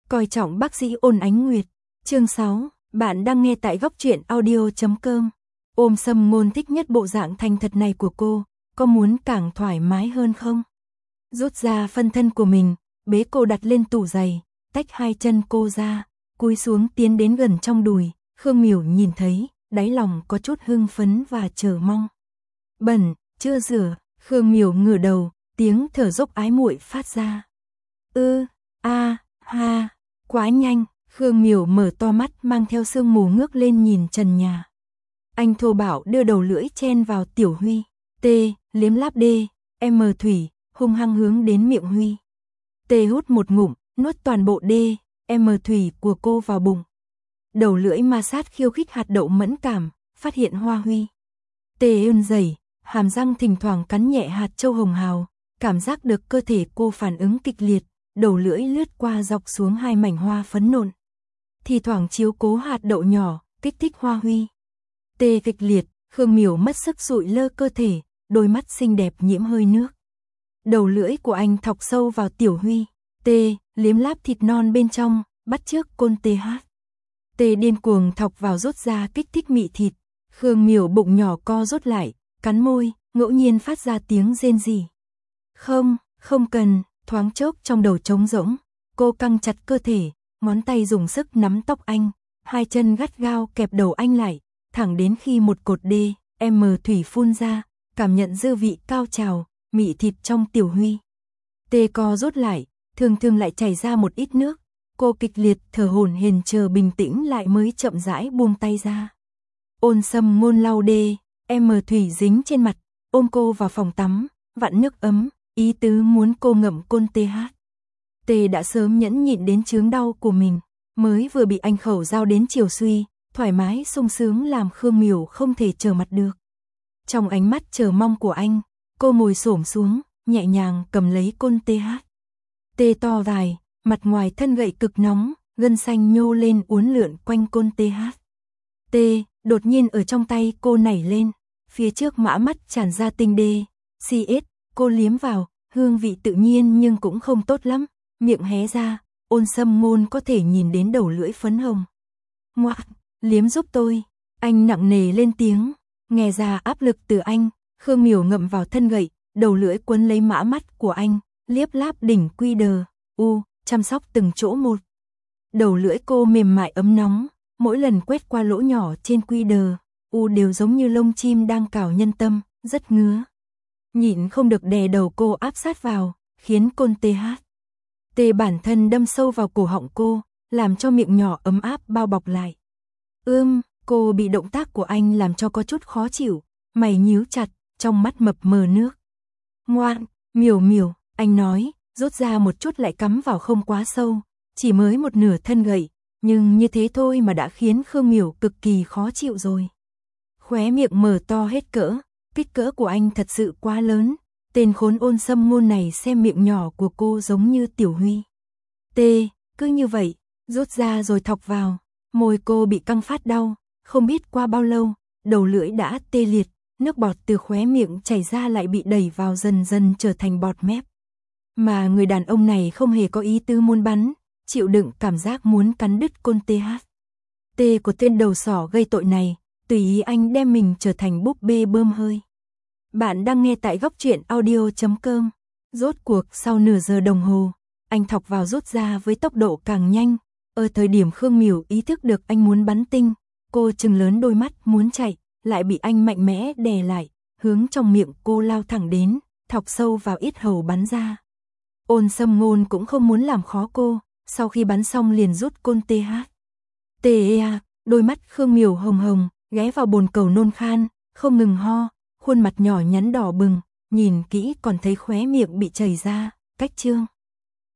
Coi trọng bác sĩ Ôn Ánh Nguyệt. Chương 6, bạn đang nghe tại góc truyện audio.com. Ôm Sâm Ngôn thích nhất bộ dạng thành thật này của cô, có muốn càng thoải mái hơn không? Rút ra phân thân của mình, bế cô đặt lên tủ giày, tách hai chân cô ra, cúi xuống tiến đến gần trong đùi. Khương Miểu nhìn thấy, đáy lòng có chút hưng phấn và chờ mong. Bẩn, chưa rửa. Khương Miểu ngửa đầu, tiếng thở dốc ái muội phát ra. Ha, quá nhanh. Khương Miểu mở to mắt mang theo sương mù ngước lên nhìn trần nhà. Anh thô bạo đưa đầu lưỡi chen vào Tiểu Huy. Liếm láp thủy, hung hăng hướng đến miệng Huy. Hút một ngụm, nuốt toàn bộ thủy của cô vào bụng. Đầu lưỡi ma sát khiêu khích hạt đậu mẫn cảm, phát hiện hoa Huy. Ươn dày, hàm răng thỉnh thoảng cắn nhẹ hạt châu hồng hào, cảm giác được cơ thể cô phản ứng kịch liệt, đầu lưỡi lướt qua dọc xuống hai mảnh hoa phấn nộn. Thì thoảng chiếu cố hạt đậu nhỏ, kích thích hoa Huy. Kịch liệt, Khương Miểu mất sức dụi lơ cơ thể, đôi mắt xinh đẹp nhiễm hơi nước. Đầu lưỡi của anh thọc sâu vào Tiểu Huy. Liếm láp thịt non bên trong, bắt chước côn điên cuồng thọc vào rút ra kích thích mị thịt. Khương Miểu bụng nhỏ co rút lại, cắn môi, ngẫu nhiên phát ra tiếng rên rỉ. Không cần. Thoáng chốc trong đầu trống rỗng, cô căng chặt cơ thể, ngón tay dùng sức nắm tóc anh, hai chân gắt gao kẹp đầu anh lại, thẳng đến khi một cột thủy phun ra, cảm nhận dư vị cao trào, mị thịt trong Tiểu Huy. Co rút lại, thường lại chảy ra một ít nước, cô kịch liệt thở hổn hển chờ bình tĩnh lại mới chậm rãi buông tay ra. Ôn Sâm Ngôn lau thủy dính trên mặt, ôm cô vào phòng tắm, vặn nước ấm. Ý tứ muốn cô ngậm côn đã sớm nhẫn nhịn đến chướng đau của mình, mới vừa bị anh khẩu giao đến chiều suy, thoải mái sung sướng làm Khương Miểu không thể trở mặt được. Trong ánh mắt chờ mong của anh, cô ngồi xổm xuống, nhẹ nhàng cầm lấy côn to dài, mặt ngoài thân gậy cực nóng, gân xanh nhô lên uốn lượn quanh côn đột nhiên ở trong tay cô nảy lên, phía trước mã mắt tràn ra tinh CS. Cô liếm vào, hương vị tự nhiên nhưng cũng không tốt lắm, miệng hé ra, Ôn Sâm Ngôn có thể nhìn đến đầu lưỡi phấn hồng. Ngoạc, liếm giúp tôi, anh nặng nề lên tiếng, nghe ra áp lực từ anh, Khương Miểu ngậm vào thân gậy, đầu lưỡi quấn lấy mã mắt của anh, liếp láp đỉnh chăm sóc từng chỗ một. Đầu lưỡi cô mềm mại ấm nóng, mỗi lần quét qua lỗ nhỏ trên đều giống như lông chim đang cào nhân tâm, rất ngứa. Nhịn không được đè đầu cô áp sát vào, khiến côn bản thân đâm sâu vào cổ họng cô, làm cho miệng nhỏ ấm áp bao bọc lại. Cô bị động tác của anh làm cho có chút khó chịu, mày nhíu chặt, trong mắt mập mờ nước. Ngoan, Miểu, anh nói, rút ra một chút lại cắm vào không quá sâu, chỉ mới một nửa thân gậy, nhưng như thế thôi mà đã khiến Khương Miểu cực kỳ khó chịu rồi. Khóe miệng mở to hết cỡ. Kích cỡ của anh thật sự quá lớn, tên khốn Ôn Sâm Ngôn này xem miệng nhỏ của cô giống như Tiểu Huy. Cứ như vậy, rút ra rồi thọc vào, môi cô bị căng phát đau, không biết qua bao lâu, đầu lưỡi đã tê liệt, nước bọt từ khóe miệng chảy ra lại bị đẩy vào dần dần trở thành bọt mép. Mà người đàn ông này không hề có ý tứ muốn bắn, chịu đựng cảm giác muốn cắn đứt côn của tên đầu sỏ gây tội này, tùy ý anh đem mình trở thành búp bê bơm hơi. Bạn đang nghe tại góc truyện audio.com. Rốt cuộc sau nửa giờ đồng hồ, anh thọc vào rút ra với tốc độ càng nhanh. Ở thời điểm Khương Miểu ý thức được anh muốn bắn tinh, cô trừng lớn đôi mắt muốn chạy, lại bị anh mạnh mẽ đè lại, hướng trong miệng cô lao thẳng đến, thọc sâu vào yết hầu bắn ra. Ôn Sâm Ngôn cũng không muốn làm khó cô, sau khi bắn xong liền rút côn đôi mắt Khương Miểu hồng hồng, ghé vào bồn cầu nôn khan, không ngừng ho. Khuôn mặt nhỏ nhắn đỏ bừng, nhìn kỹ còn thấy khóe miệng bị chảy ra, cách trương.